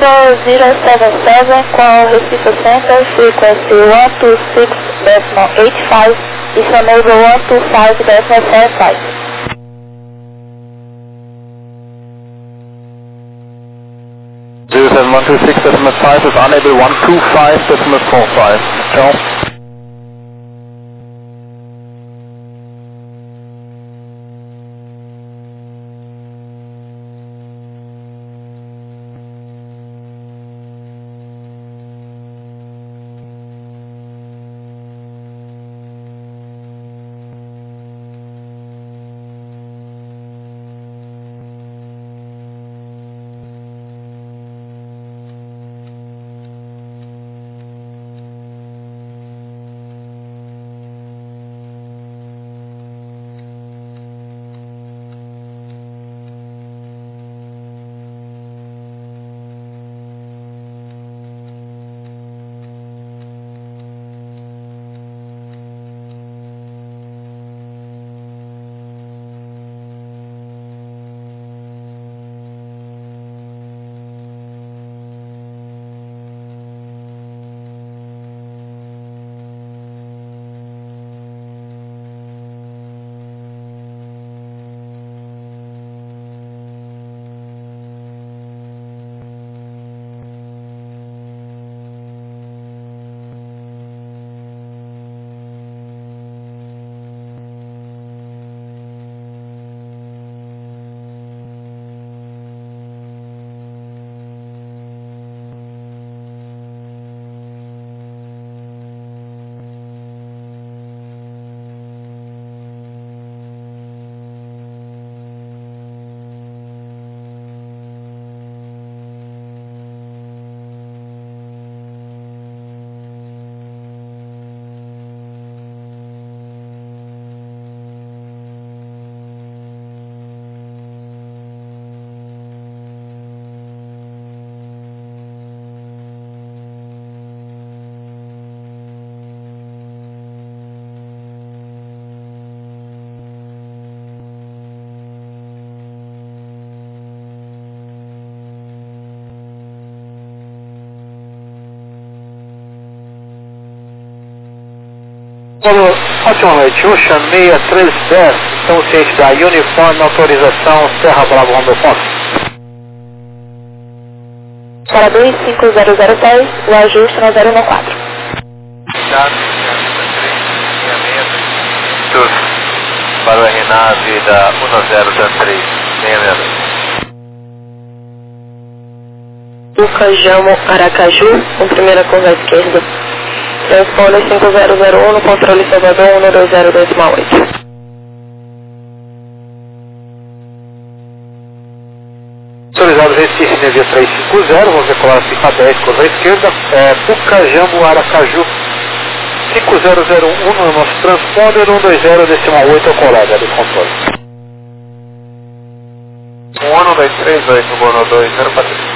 077 call Recife Center, frequency 126.85, is enable 125.45. 07126.5 is unable 125.45. Ciao. Ótima noite, Ocean 6310, estamos cientes da Uniforme Autorização Serra Bravo Romeo Fox. Para 25006, o ajuste na 014. Para o RNAV da 1033-662. Ucajamo, Aracaju, com primeira curva à esquerda. Transponder 5001 no controle Salvador 120.8. Autorizado Recife, Nevia 350, vamos decolar a pista 10, curva à esquerda. Pucajambo, Aracaju, 5001 no nosso transponder, 120.8 ao colega do controle. 1238 no Bono 2, 0 para 3.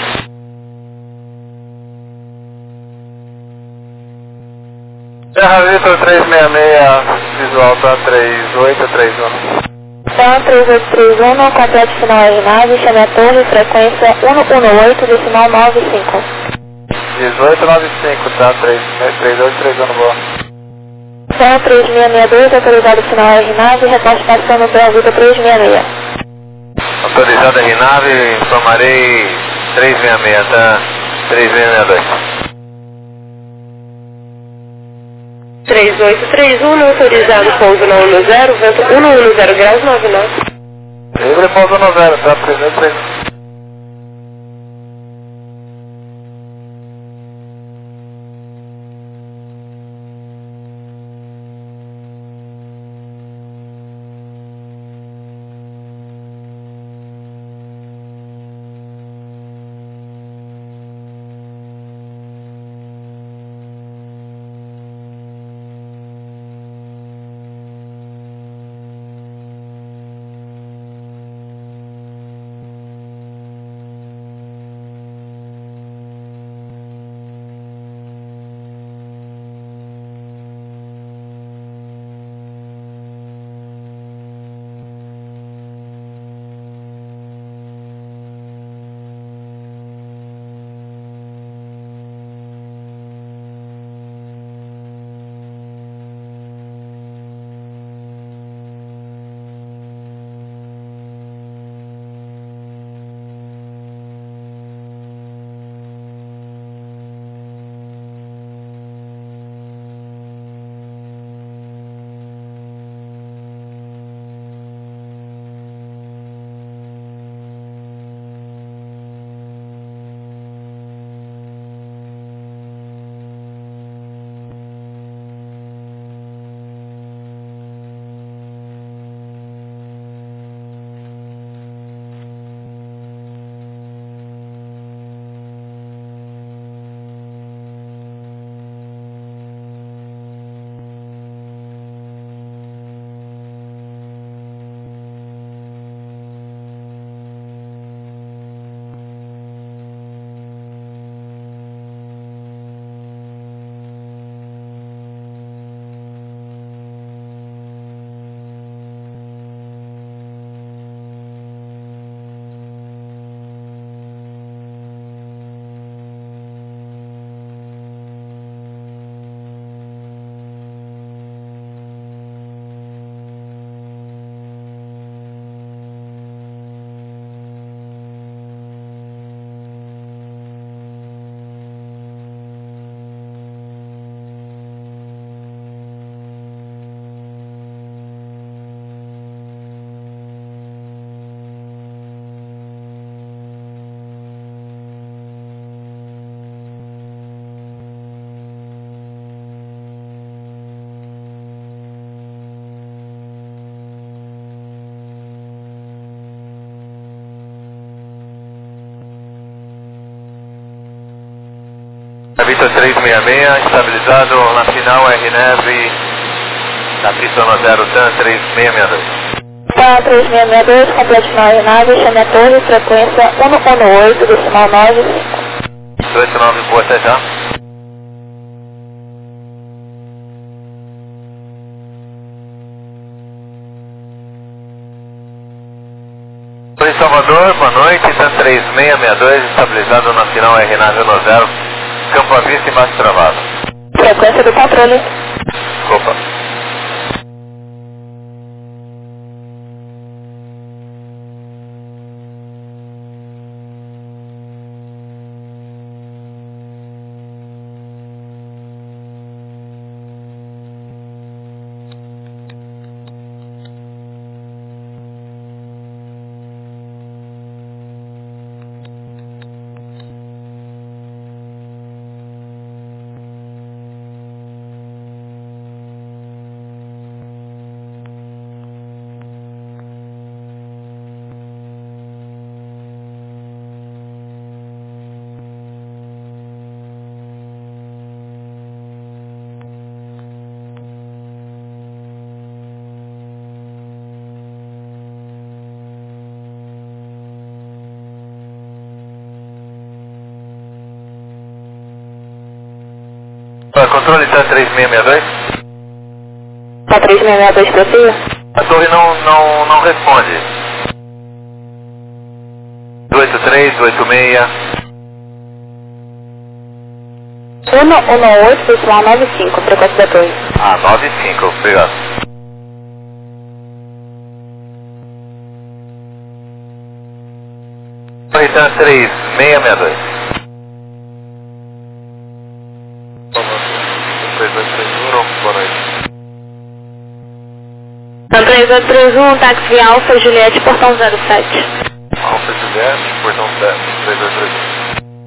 Serra Vitor 366, visual TAM 3831. TAM 3831, completo final RNAV, chame a torre, frequência 118.95. 1895, TAM 3831 no Bono. TAM 3662, autorizado final RNAV, reporte passando pela vida 366. Autorizado RNAV, informarei 366, TAM 3662. 3831, autorizado pouso na 10, vento 110 graus 99. Livre pouso no 0, tá? 331. Vitor 366, estabilizado na final RNEV, na pista no 0, TAN 3662. TAN 3662, complete final RNAV, chame a torre, frequência 118, decimal 9. 289, boa, até já. Oi, Salvador, boa noite, TAN 3662, estabilizado na final RNAV no 0, campo à vista e embaixo travado. Frequência do controle. Opa. Controle TAN 3662. TAN 3662, prossiga. A torre não responde. 283, 286. 118, decimal 95, frequência da torre. 95, obrigado. Torre TAN 3662. 3231, boa noite. TAN 3831, táxi Alfa Juliette, portão 07. Alfa Juliette, portão 7, 3231.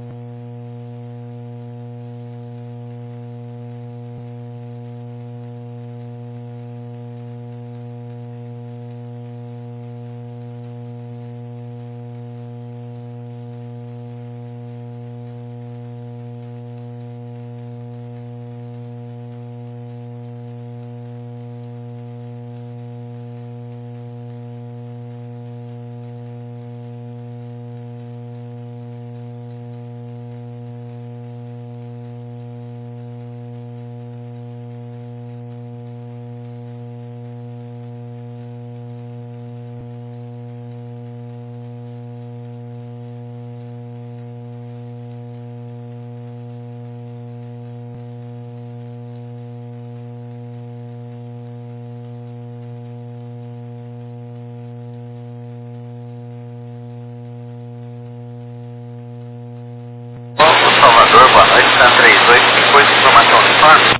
Salvador, boa noite, TAN 3858, informação do informe.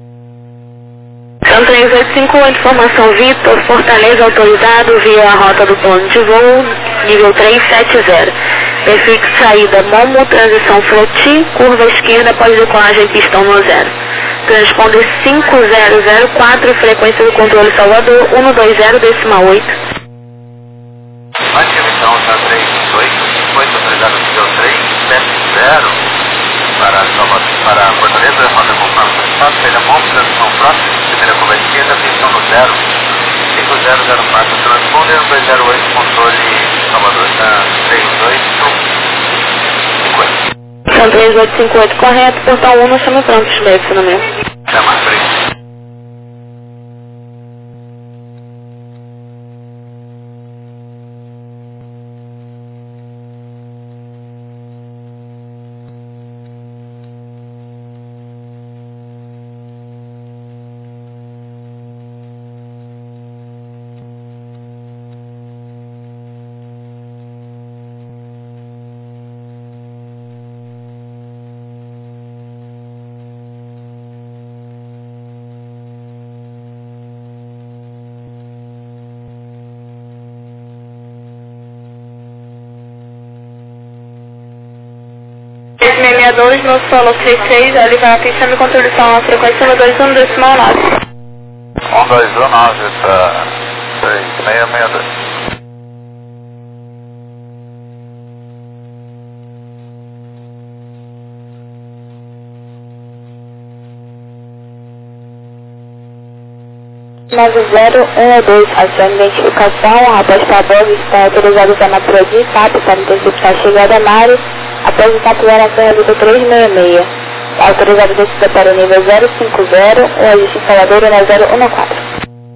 TAN 3858, informação Vitor, Fortaleza autorizado via a rota do plano de voo, nível 370. Prefixo saída Momo, transição Floti, curva esquerda após decolagem pistão no 0. Transponder 5004, frequência do controle Salvador, 120, decimal 8. Ativa então, TAN 3858, autorizado nível 370. Para Fortaleza, rota conforme solicitado, seja Momo, transição próxima, primeira curva esquerda, pistão no 0, 5004, transponder 208, controle Salvador, TAN 3858. TAN 3858, correto, portão 1, chame pronto, estacionamento. Até mais, obrigado. no solo 36, ele vai atenção de controle de som, frequência 121, decimal 9. 121, está 3662. 9012, ação de identificação, após Taboga está autorizado a Matrodi, TAP para interceptar a chegada Mário, após o TAP na Serra Luta 366. Autorizado a descida para o nível 050, o ajuste instalador na 014.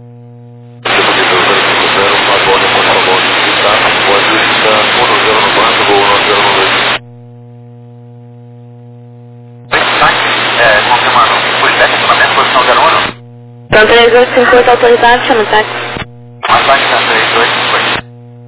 Confirmando, Politec, estacionamento, posição 01. Então 3858 autorizado, chama o táxi. Ataque na 3858.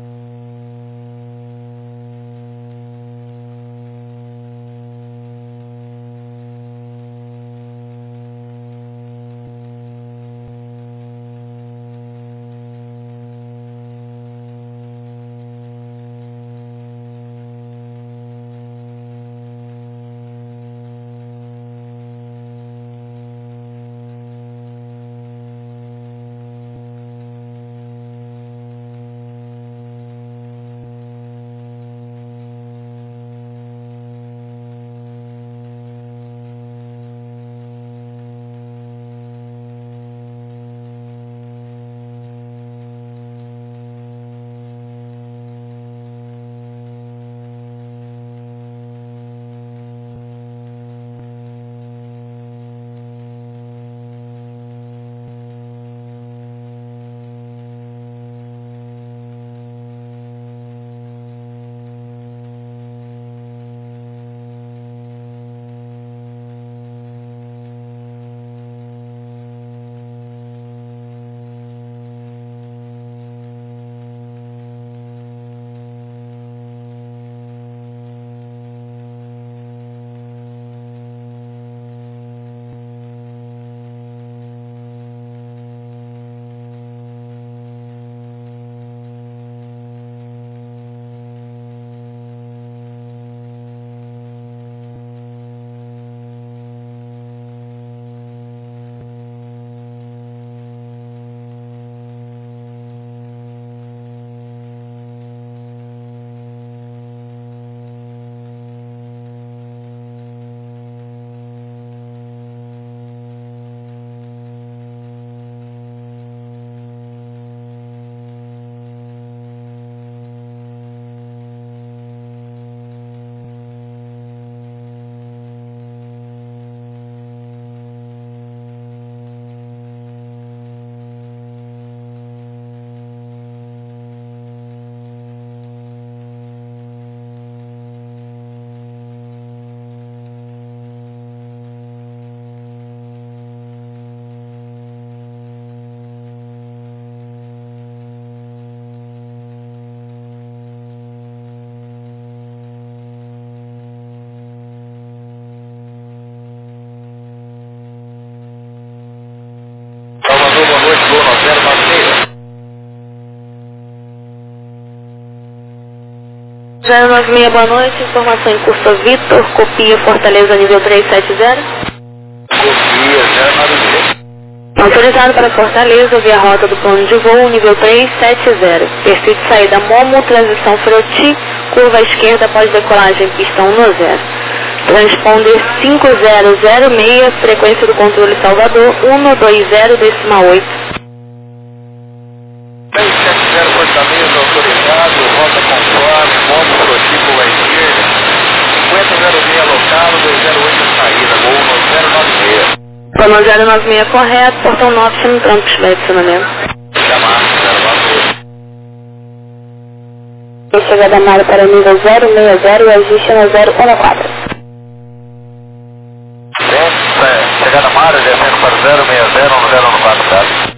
Já 96, boa noite, informação em curso Vitor, copia Fortaleza nível 370. Copia 096. Autorizado para Fortaleza via rota do plano de voo nível 370. Perfil de saída Momo, transição Froti, curva à esquerda após decolagem, pista 1 no 0. Transponder 5006, frequência do controle Salvador 120,8. 370 Fortaleza, autorizado, rota conforme, Momo, Froti, curva à esquerda, 5006 local, 208 saída, voo no 096. Plano 096 correto, portão 9, chama o trampo de estacionamento. Chamar, 096. Chegada Mário para nível 060 e ajuste na 014. Chegada Mário, descendo para 060 no 014, tá?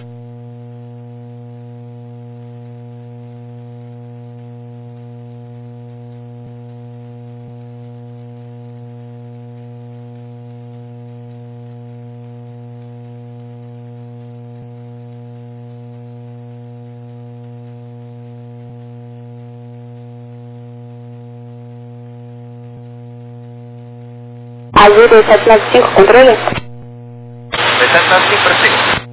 Azul 2795, controle? 2795 para si.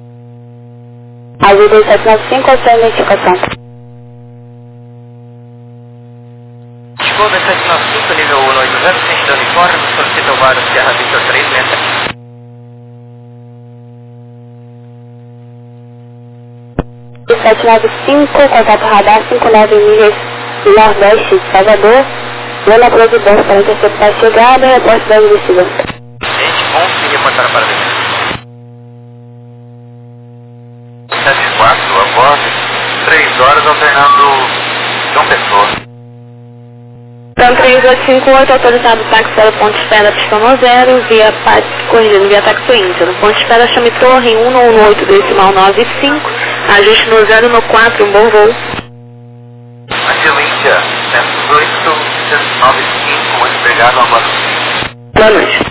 Azul 2795, a sua identificação. Chegou 2795, nível 180, sentido uniforme, solicita o vário Sierra Victor 3, lenta. 795, contato radar 59 milhas nordeste de Salvador. Vou na providência para interceptar a chegada e reporte da investigação. Gente, 11, reportaram para dentro. 74, após 3 horas alternando João Pessoa. Então 3858, autorizado táxi para o ponto de espera pistão 0, via corrigindo via táxi Índia. No ponto de espera chame torre 118 decimal 95, ajuste no 0 no 4, um bom voo. Brasil Índia, 118, 195, muito obrigado, uma boa noite. Boa noite.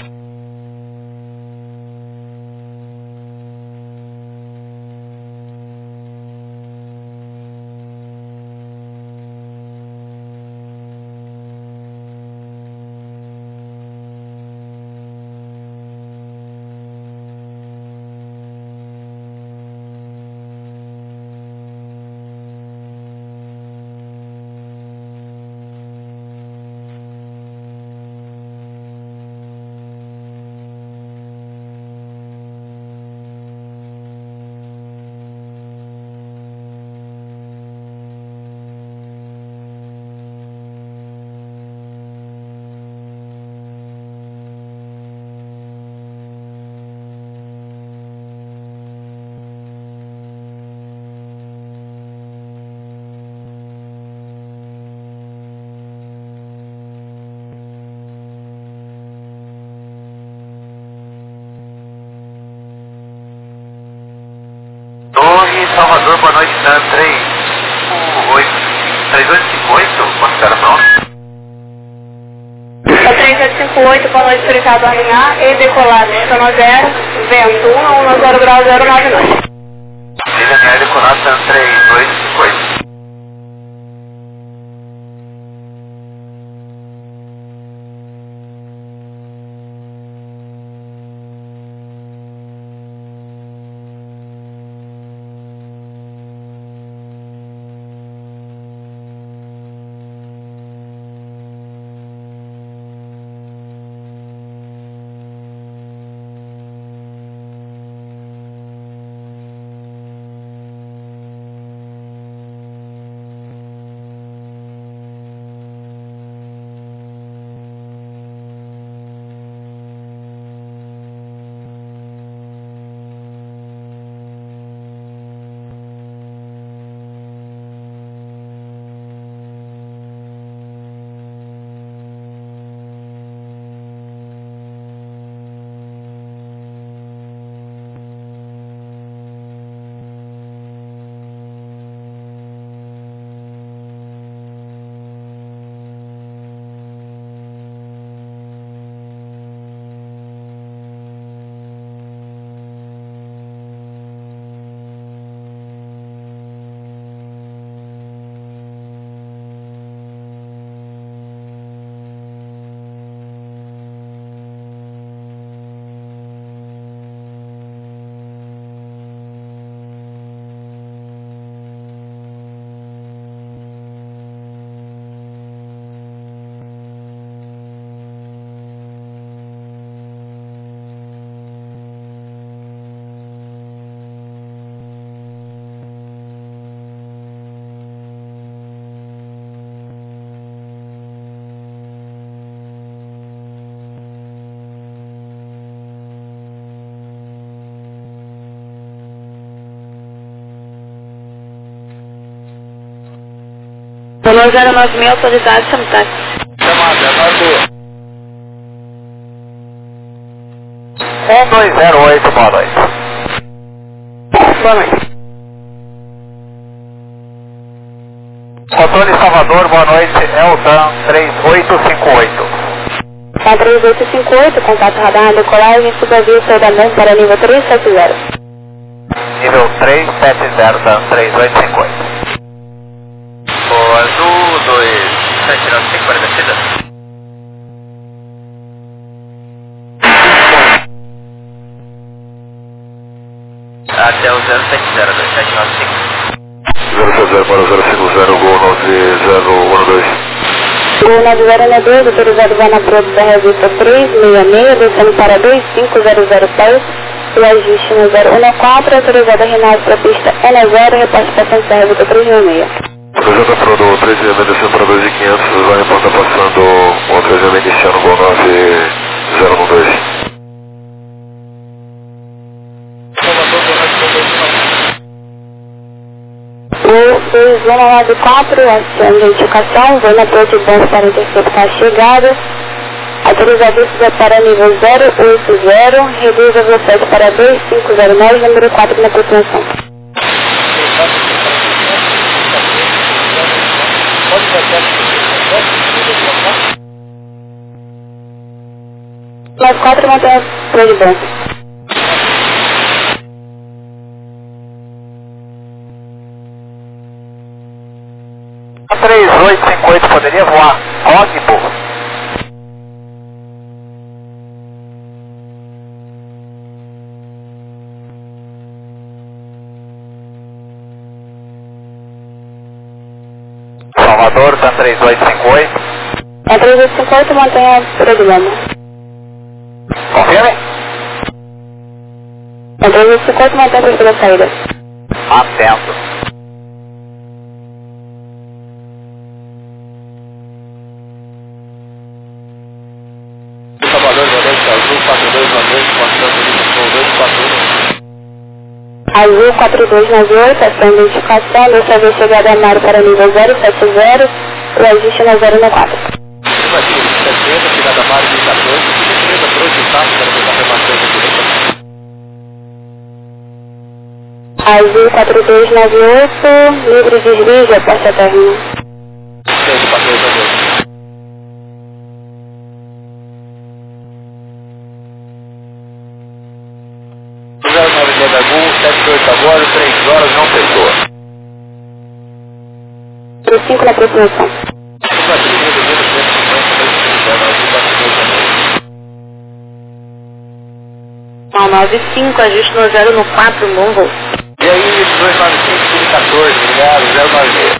Torre, Salvador, boa noite, Dan 3858, considera pronto? 3858, boa noite, autorizado a alinhar e decolar pistão 0, vento 110 grau 099. Liga minha decolar, Dan 3858. Valor 09000, autorizado, chame táxi. Chamada, nós 1208, boa noite. Boa noite. Controle Salvador, boa noite, Eldan 3858. Tá 3858, contato radar, decolagem, supervia da mão para nível 370. Nível 370, Dan 3858. O azul 2795 para descida. Até o 070, 2795. 070 para 050, Gol 9012. O 9012, autorizado vai na prova da revista 366, descendo para 2500 pés, o ajuste no 014, autorizada a Rinaldo para a pista N0, repartição de serra 366. Autorizada para o 366 descendo para 2500, vai reportar passando o 366 iniciando Gol 9012. O 2194, ação de identificação, vou na Porto Banco para interceptar a chegada. Autorizadíssima para nível 080, reduz a velocidade para 2509, número 4 na pretensão. Mais 4 mantém a Porto Banco. A 3858 poderia voar Cogbo? Salvador, tá 3858. A 3858 mantém a programa. Confirme? A 3858 mantém a terceira saída. Atento. Salvador, boa noite, Azul 4298, Azul 4298, ação de identificação, dessa vez chegada a Mário para nível 070, o ajuste no 014. chegada a Mário 14, surpresa por hoje, tá? Para pegar informações aqui. Azul 4298, livre deslize, aposta terreno. 4298. Gol, 78 agora, 3 horas, não pessoa. 35 na aproximação. Não, 95, ajuste no 0 no 4, bom voo. E aí, 295, 14, obrigado, 096.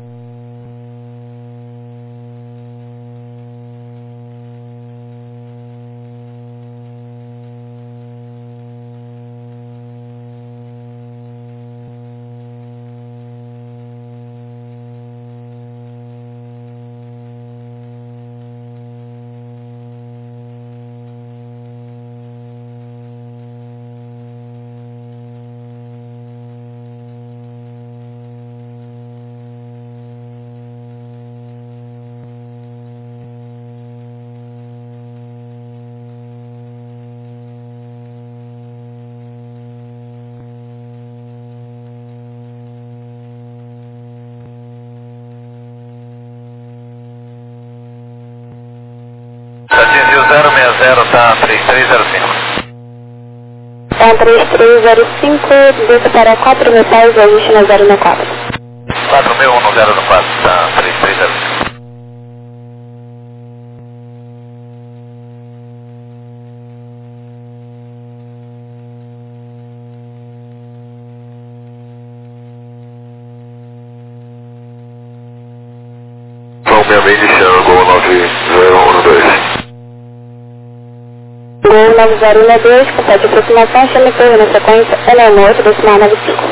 Atingiu 060, tá 3305. Tá 3305, desça para 4 metais, ajuste no 0 no 4. 4001 no 0 no 4, tá 3305. Vamos mesmo iniciando Gol 9012. Gol 9012, compete aproximação, chame torre na sequência, N8, decimal 95.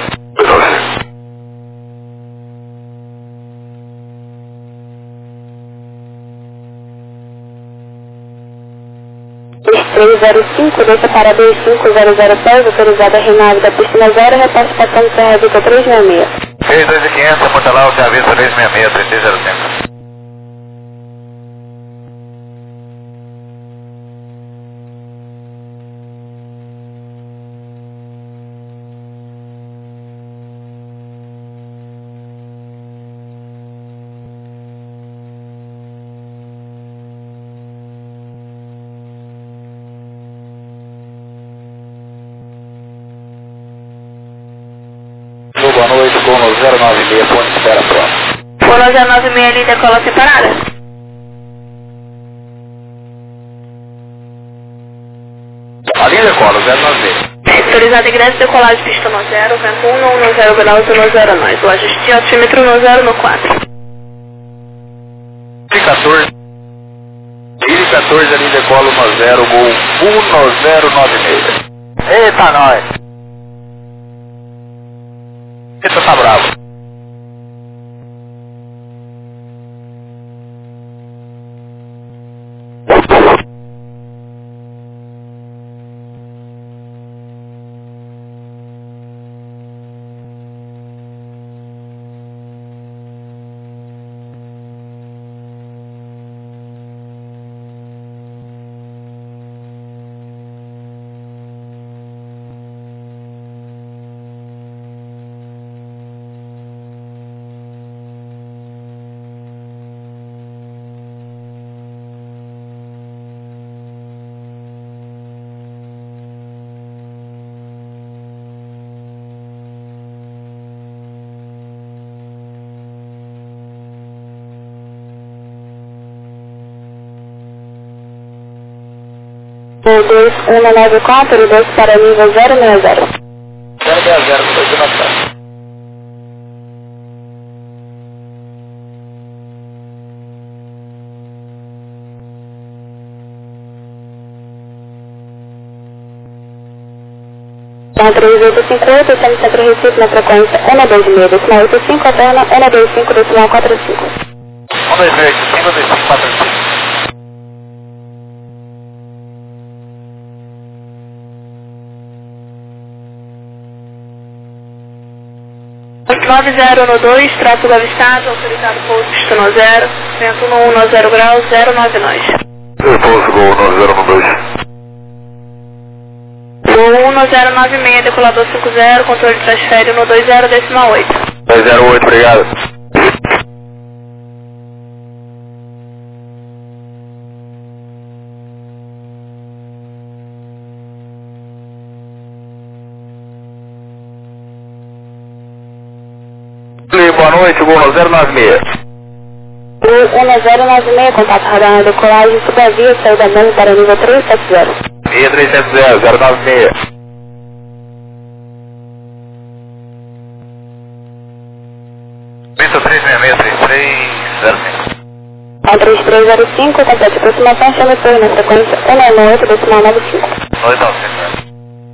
305, desça para 2500 pés, autorizada a Rinaldo da piscina 0, repasse passando Serra Vitor 366. 62500, Portalau, de aviso 366, 3305. Boa noite, Gol 096, ponto de espera próximo. Gol 096, ali decola separada. Ali decola, 096. Autorizado ingresso, decolagem, pista no 0, vento 1 no 0, Belauto no 0, nós. O ajuste altímetro no 0 no 4. I14. I14 ali decola 10, Gol 1096. Eita, nós. Eita, tá bravo. O 2194, 2 para nível 060. 060, foi de noção. Então, 3858, estamos sempre em Recife na frequência 126, decimal 85, alterna 125, decimal 45. 126, 125, 45. 9012, tráfego avistado, autorizado pouso destino 0, vento no 1 a 0 graus, 09 nós. Pouso Gol 9012. Gol 1096, decolador 50, controle de transfere no 20, decimal 8. 208, obrigado. Boa noite, Gol 096. Gol 1096, contato radar na decolagem, subavia, saída mesmo para nível 370. 6370, 096. Pista 366-3305. A 3305, complete aproximação, chama torre na frequência 198, decimal 95. 295.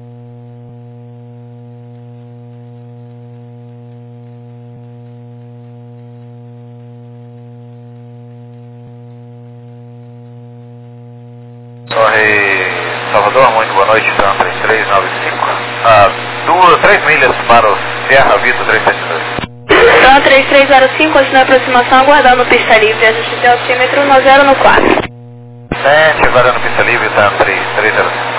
Torre Salvador, muito boa noite, então 3395. 3 milhas para o Sierra Vista 372. Então, 3305, continua a aproximação, aguardando pista livre, ajuste de altímetro no 0 no 4. Sente, agora no pista livre, tá 3305.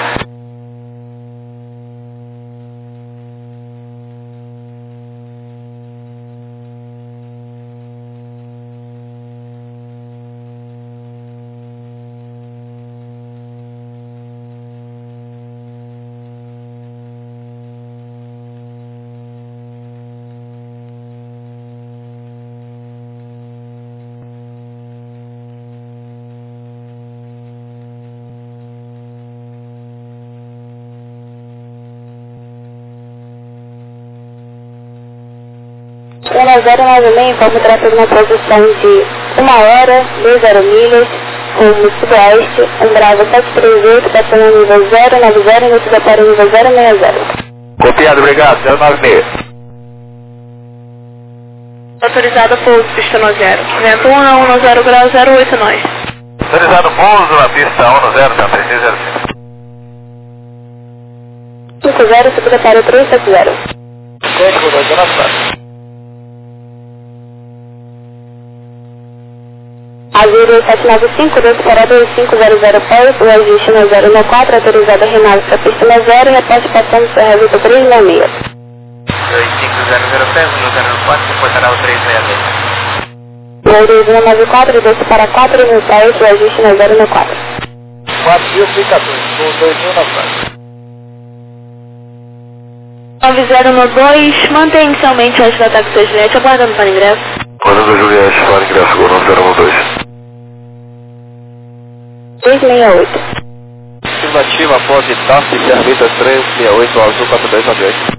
Chama 096, informa o tráfego na posição de 1 hora, 20 milhas, rumo sudoeste, Embrava 738, passando nível 090, início para nível 060. Copiado, obrigado, 096. Autorizado pouso, pista no 0. Vento 1 a 1 no 0 grau, 08 nós. Autorizado pouso na pista 10, tá 3305. 50, subida para 370. Código da Zona Franca. Azul 795, 2 para 2500 pés, o ajuste no 094, autorizado a Reinaldo para pista no 0, repete passando Serra Vita 366. 2500 pés, no 04, comportará o 362. Azul 194, 2 para 4000 pés, o ajuste no 094. 4014, com 2000 na Franca. 9092, mantém inicialmente antes do ataque do seu Juliette, aguardando para ingresso. Comando Juliette, para ingresso, Gol 9012. 368. Estimativa após TAP, Sierra Vista 368, Azul 4298.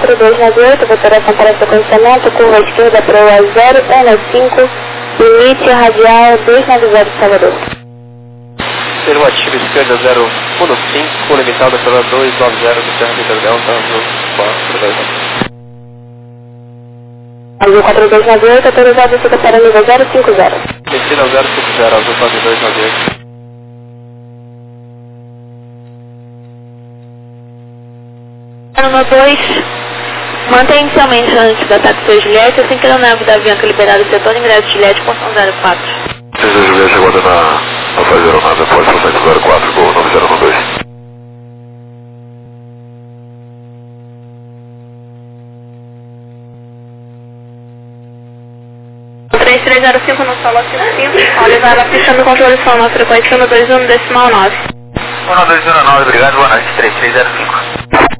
4298, votação para sequenciamento, curva esquerda para o 015, limite radial 290 de Salvador. Afirmativo, esquerda 015, limitada pela 290 do Serra Vitor Delta, azul 429. Azul 4298, autorizado descida para nível 050. Descida 050, azul 4298. Ano 2, mantém inicialmente antes do ataque do seu Juliette, assim que a nave da Avianca liberada do setor, ingresso Juliette, portão 04. Seja Juliette, aguarda na fase de aeronave após o 04, gol 9012. 3305 no solo 55, autorizado a pista do controle som na frequência 121 decimal 9. 1219, obrigado, boa noite, 3305.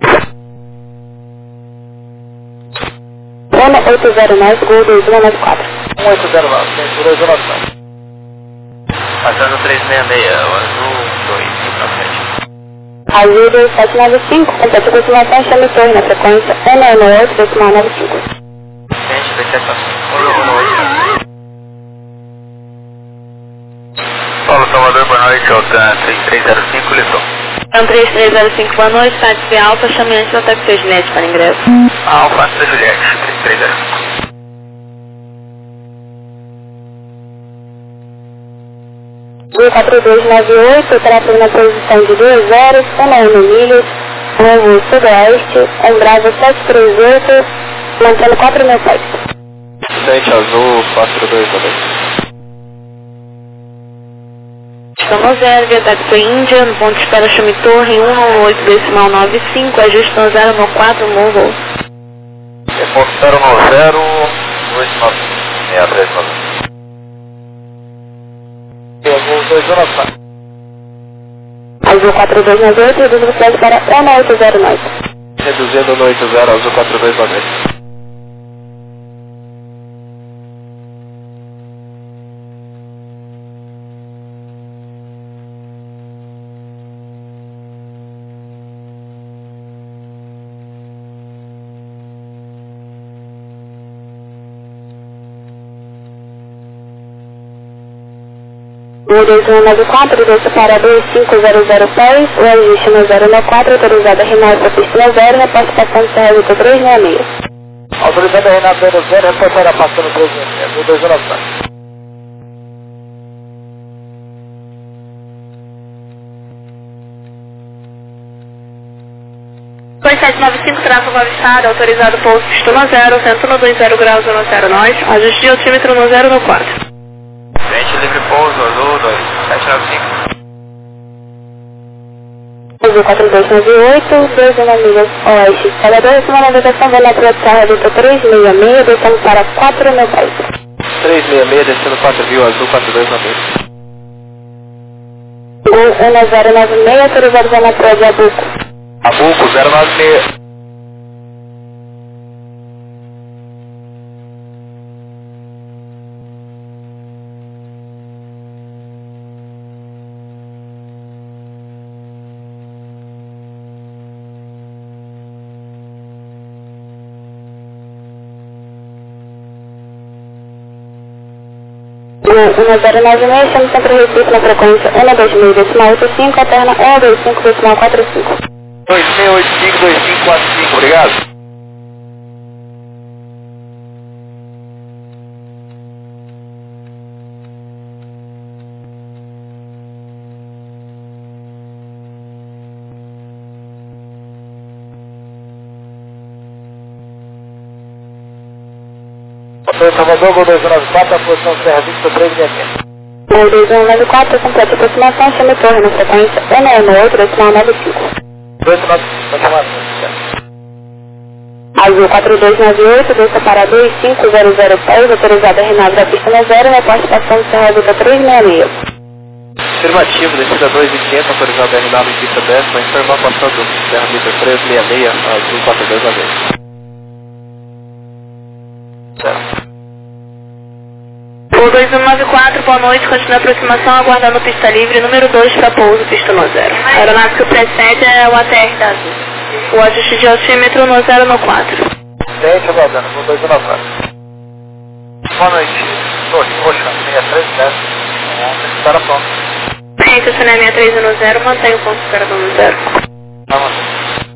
1809, gol 2194. 1809, censura 294. Passando 366, azul 257. Azul 2795, completa a continuação, chame torre na frequência 198 decimal 95. Gente, detectação. 198. Paulo Salvador, boa noite, Alta 3305, lição. 3305, boa noite, táxi Alfa, chame antes do ataque do seu Juliette para ingresso. Alfa da Juliette, 3305. Azul 4298, tráfego na posição de 2 horas, 1 milhas, rumo sudoeste, Embrava 738, mantendo 4.000 pés. Incidente azul 429. Estamos 0, via táxi Índia, no ponto de espera chame torre 118 decimal 95, ajuste no 0 no 4, morro. Ponto 0 no 0, 299, 639. Azul 219. Azul 4298, reduz o flash para 1809. Reduzindo no 80, azul 4290. O 2194, desce para 2500 pés, o ajuste no 094, autorizado a Renata para pista 0, reporte passando Serra Vitor 366. Autorizado a Renata 0, reportará passando 366, azul 219. Foi 795, tráfego avistado, autorizado pouso pista 0, vento no 20 graus 0 nós, ajuste de altímetro no 0 no 4. Frente livre pouso, azul 2795. Azul 4298, 21 milhas oeste. Salvador, uma navegação da Natura de Serra Vitor 366, descendo para 4.000 pés. 366, descendo 4.000, azul 4290. Gol 1096, autorizado da Natura de Abuco. Abuco 096. Gol 1096, chame sempre Recife na frequência 120 decimal 85, alterna 125 decimal 45. 2685, 2545, obrigado. Salvador, gol 294, a posição Serra Vitor 366. Gol 2194, completa a aproximação, chame torre na frequência 198 decimal 95. 295, Azul 4298, desça para 2500 pés, autorizado a Renata da pista 0, reporte passando Serra Vitor 366. Afirmativo, descida 2.500, autorizado a Renata em pista 10, vai informar passando Serra Vitor 366, azul 4290. Certo. Gol 2194, boa noite, continua a aproximação, aguardando pista livre, número 2 para pouso, pista 0. A aeronave que precede é o ATR da Azul. O ajuste de altímetro no 0 no 4. Tente aguardando, vou 219. Boa noite, Torre Roxa, 6310. Espera pronto. Sim, estacionei 63 no 0, mantenho o ponto de espera no 0. Tá, mano.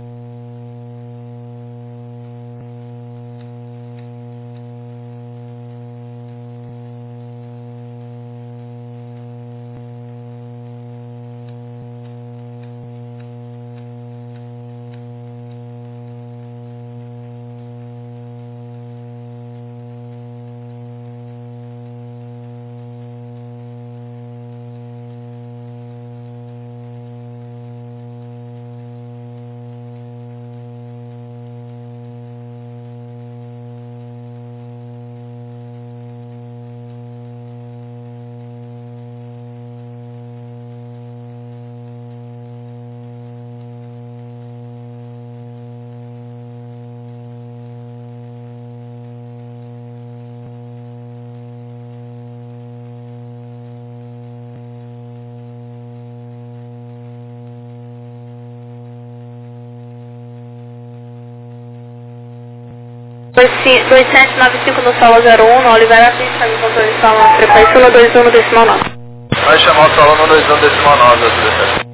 Oi, 2795 no solo 01, no Oliveira Pista, me controle solo frequência 121 decimal 9. Vai chamar o solo 121 decimal 9, 17.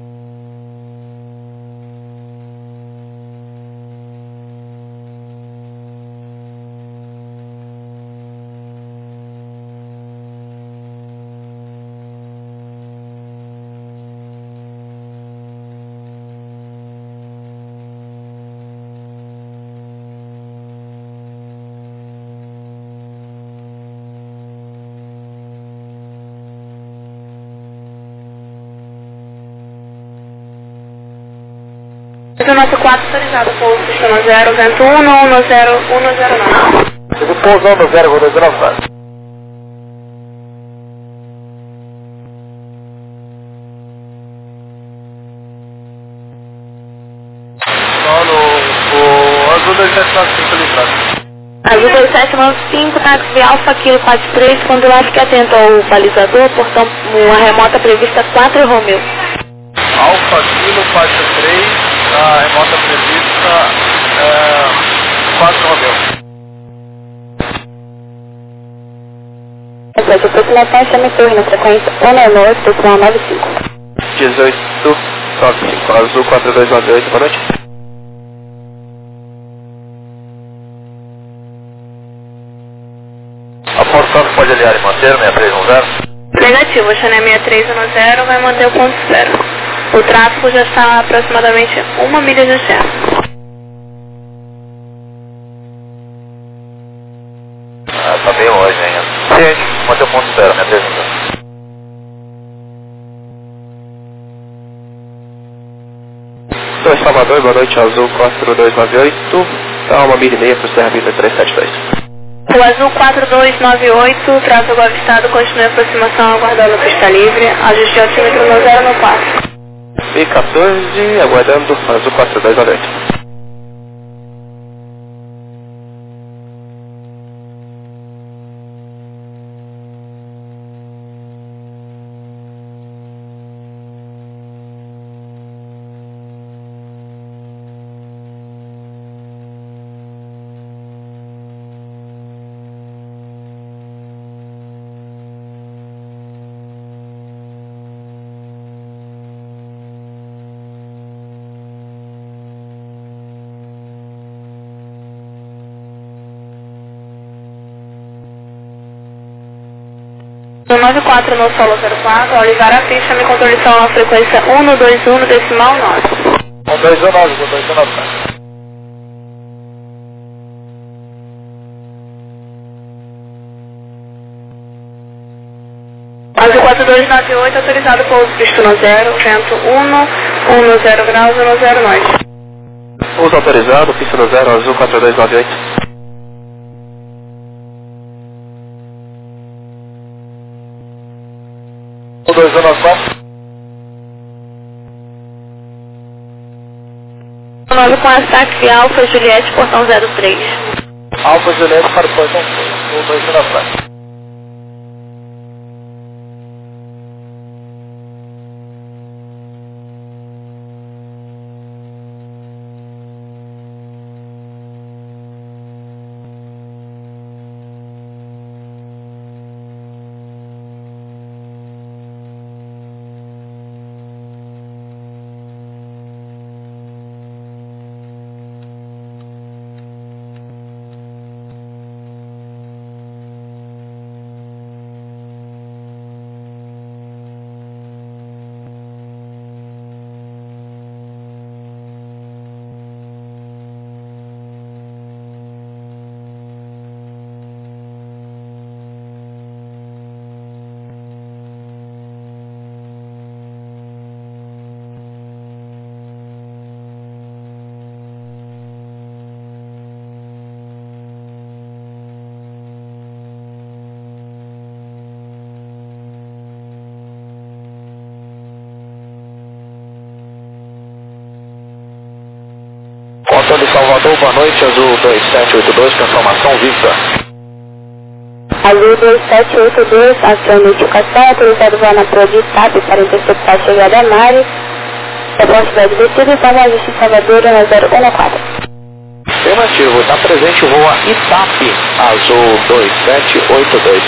O nosso 4 autorizado, pouso sistema 0, vento 1, no 0, 109. Chegou pousando no 0, vou 219. Solo, o azul 2795 livrado. Azul 2795, táxi Alfa Kilo 43, quando lá fique atento ao balizador, portão, a remota prevista 4 Romeo. Alfa Kilo 43. A remota prevista 4 Romeu. Depois, aproximação chame torre na frequência 198, decimal 95. 1895, azul 4298, boa noite. Aportando, pode aliar e manter 6310? Negativo, a Chanel 6310 vai manter o ponto de espera. O tráfego já está a aproximadamente 1 milha de excesso. Tá bem longe ainda. Sim, manter o ponto de espera, 6310. Sou Salvador, boa noite, azul 4298. Tá 1 milha e meia para o Serra Vida 372. O azul 4298, tráfego avistado, continua a aproximação aguardando a pista livre, ajuste de altímetro no 0 no 4. B14, aguardando azul 4298. No 94 no solo 04, Oliveira Pista, me controle só na frequência 121 decimal 9. 1219, 1219. Azul 4298, autorizado pouso visto no 0, vento 1 0 graus, 10 noite. Pouso autorizado, pista no 0, azul 4298. O 219. 9 com ataque Alfa Juliette, portão 03. Alfa Juliette para o portão 219. Salvador, boa noite, Azul 2782, confirmação Victor. Azul 2782, acione notificação, autorizado voo na Proa de TAP para interceptar a chegada a Mari. Velocidade descida, informa a Justiça Salvador na 014. Afirmativo, está presente o voo a Itap, Azul 2782.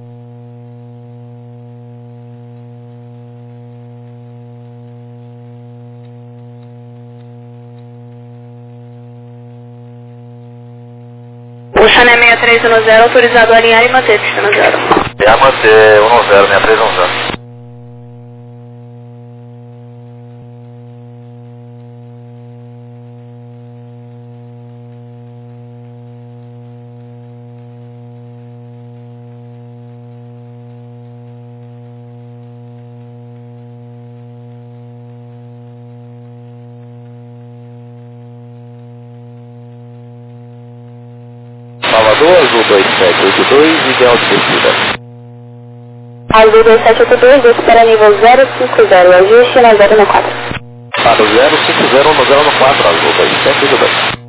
O Channel 6310, autorizado a alinhar e manter sistema 0. É manter 10, 6310. Salvador, Azul 2782, ideal de descida. Azul 2782, desce para nível 050, ajuste na 014. Para o 050 no 014, Azul 2782.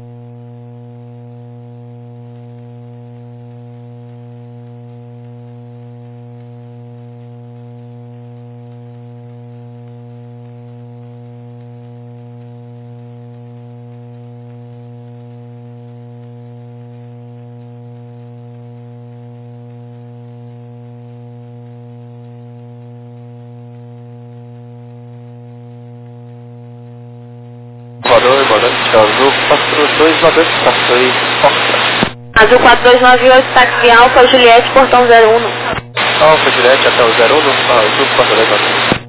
Salvador, boa noite, Azul 4292, estações Foxtrot. Azul 4298, táxi Alfa, Juliette, portão 01. Alfa Juliette até o 01, Azul 4292.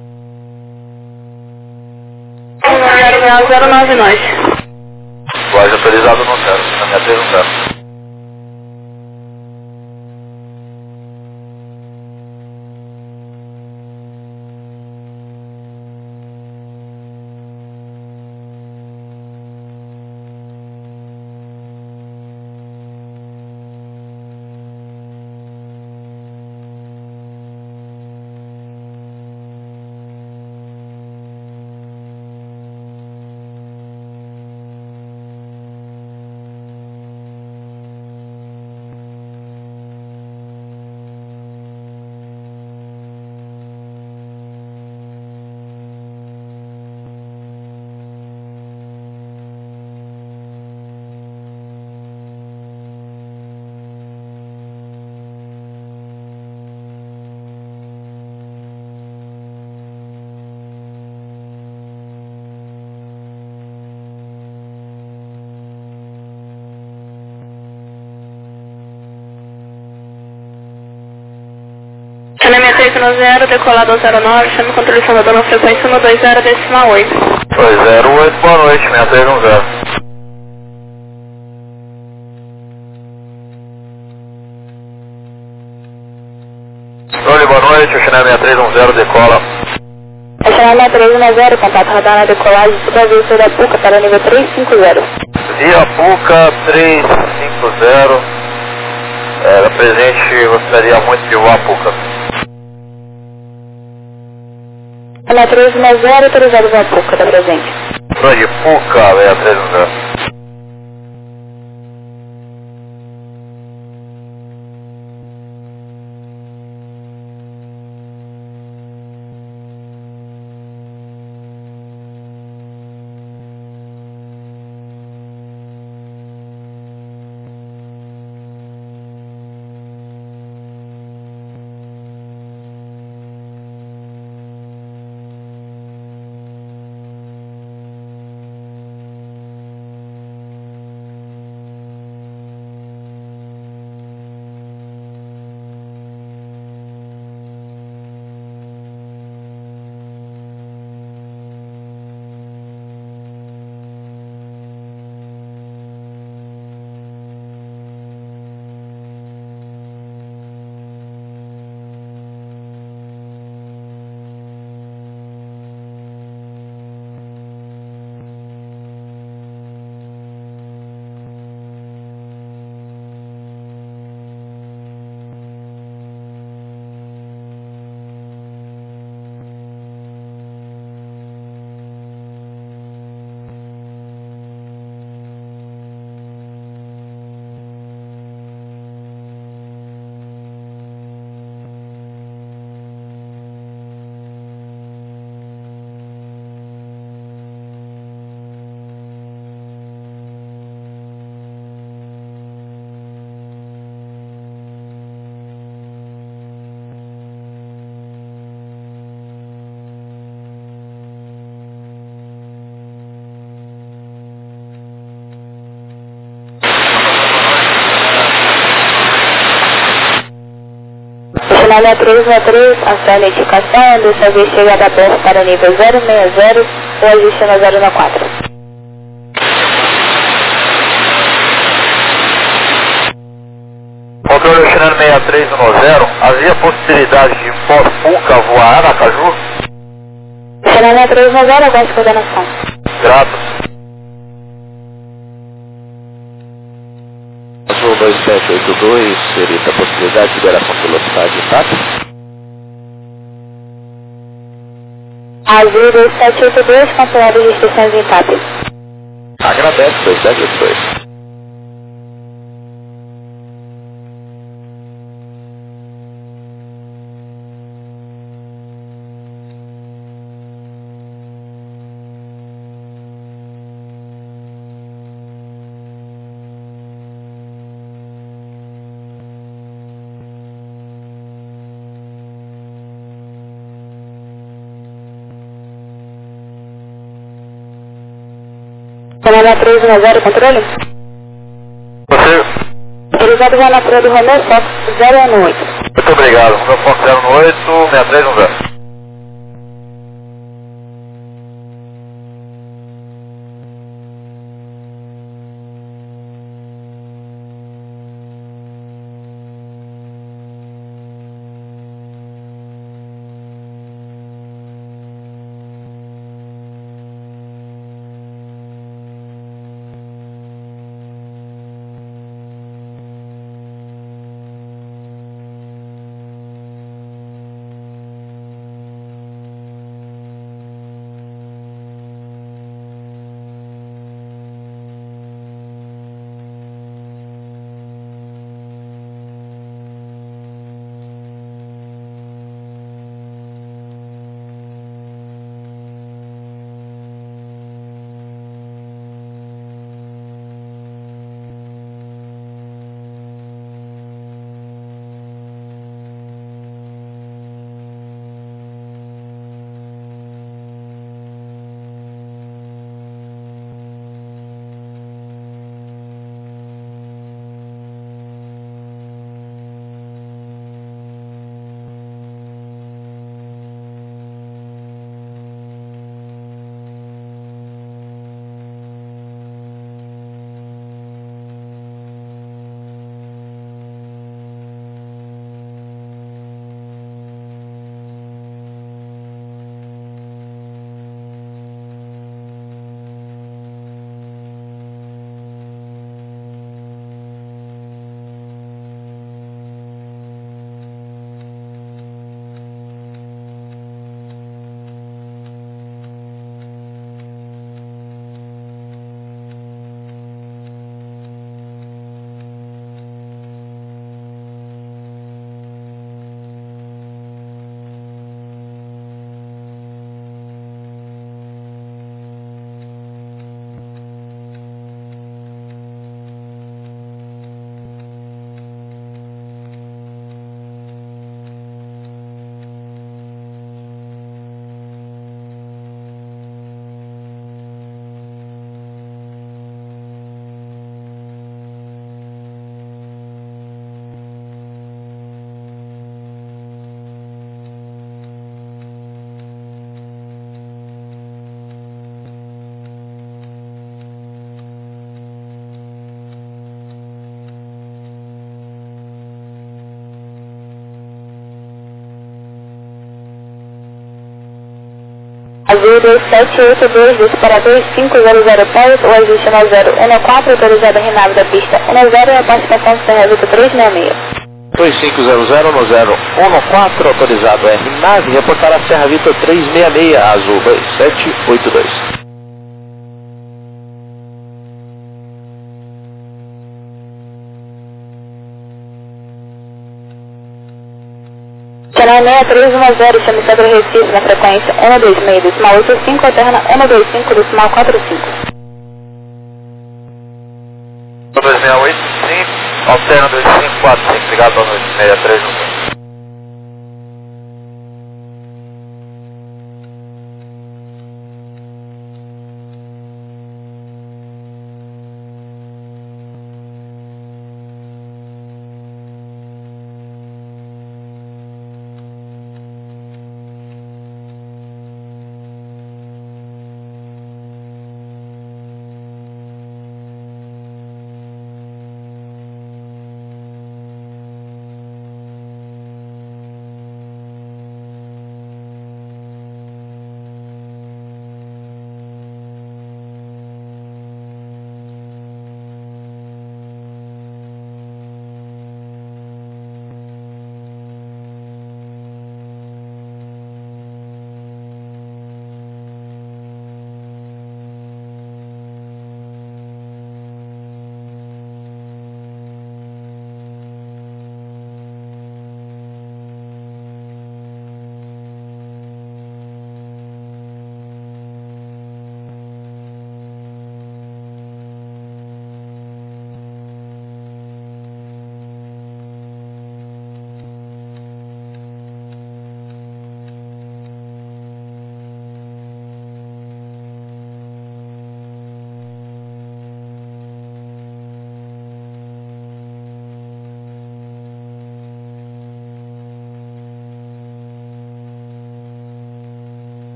099. Voz autorizado no 0, na 6310. Channel 6310, decolado 09, chame controle Salvador na frequência 120 decimal 8. 208, boa noite, 6310. Oi, boa noite, o Channel 6310 decola. O Channel 6310, contato radar na decolagem, toda vez da PUCA para nível 350. Via PUCA 350, presente, gostaria muito de voar PUCA. Channel 310, autorizado voo PUCA, está presente. De PUCA, 6310. Canal 363, a sua identificação, dessa vez chegada aberta para nível 060, o ajuste no 014. Controle Oceano 6310, havia possibilidade de pós-Puca voar Aracaju? Canal 390, aguarde coordenação. Grato. Azul 2782, seria a possibilidade de liberação de velocidade de TAP? Azul 2782, controlado de restrições em TAP. Agradece, 2782. Canal 310, controle? Você, Autorizado já na prova do Romeu Fox 018. muito obrigado. Meu Fox 018, 6310. Azul 2782, disparador 5000 pés, o ajuste no 014, autorizado a renave da pista 10 e a participação do Serra 366. 2500 no 014, autorizado RNAV, reportar a Serra Vitor 366, Azul 2782. Canal 6310, chama-se do Recife, na frequência 126, decimal 85, alterna 125, decimal 45. 2685, alterna 2545, obrigado, boa noite, 6310.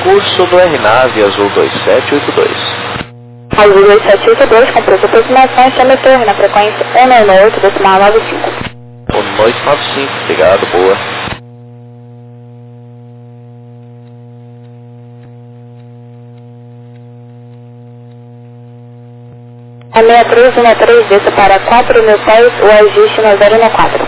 curso do RNAV Azul 2782. Azul 2782, comprou sua aproximação, chama torre na frequência 198,95. 1895, obrigado, boa. A 6313 desça para 4.000 pés, o ajuste no 014.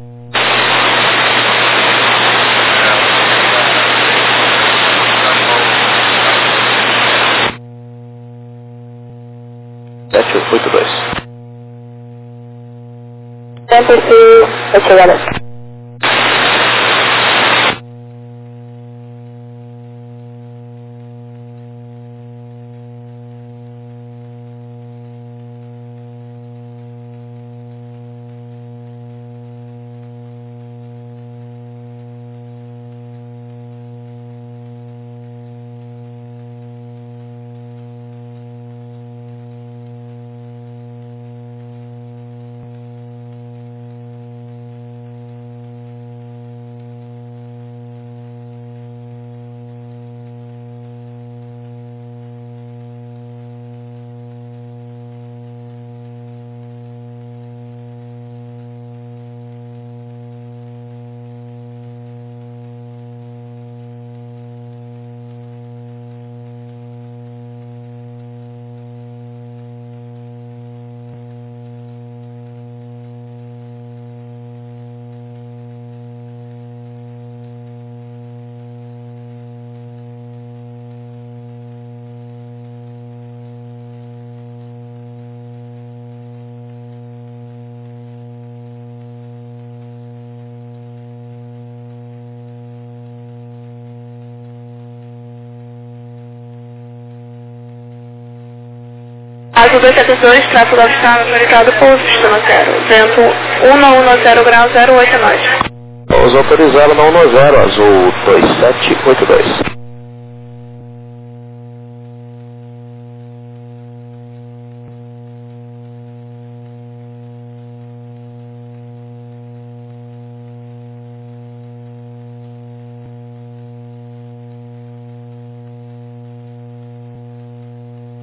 Tempo se retirada. Azul 272, tráfego oficial autorizado por sistema 0. Vento 110 grau 08 nós. Vamos autorizá-lo na 110, Azul 2782.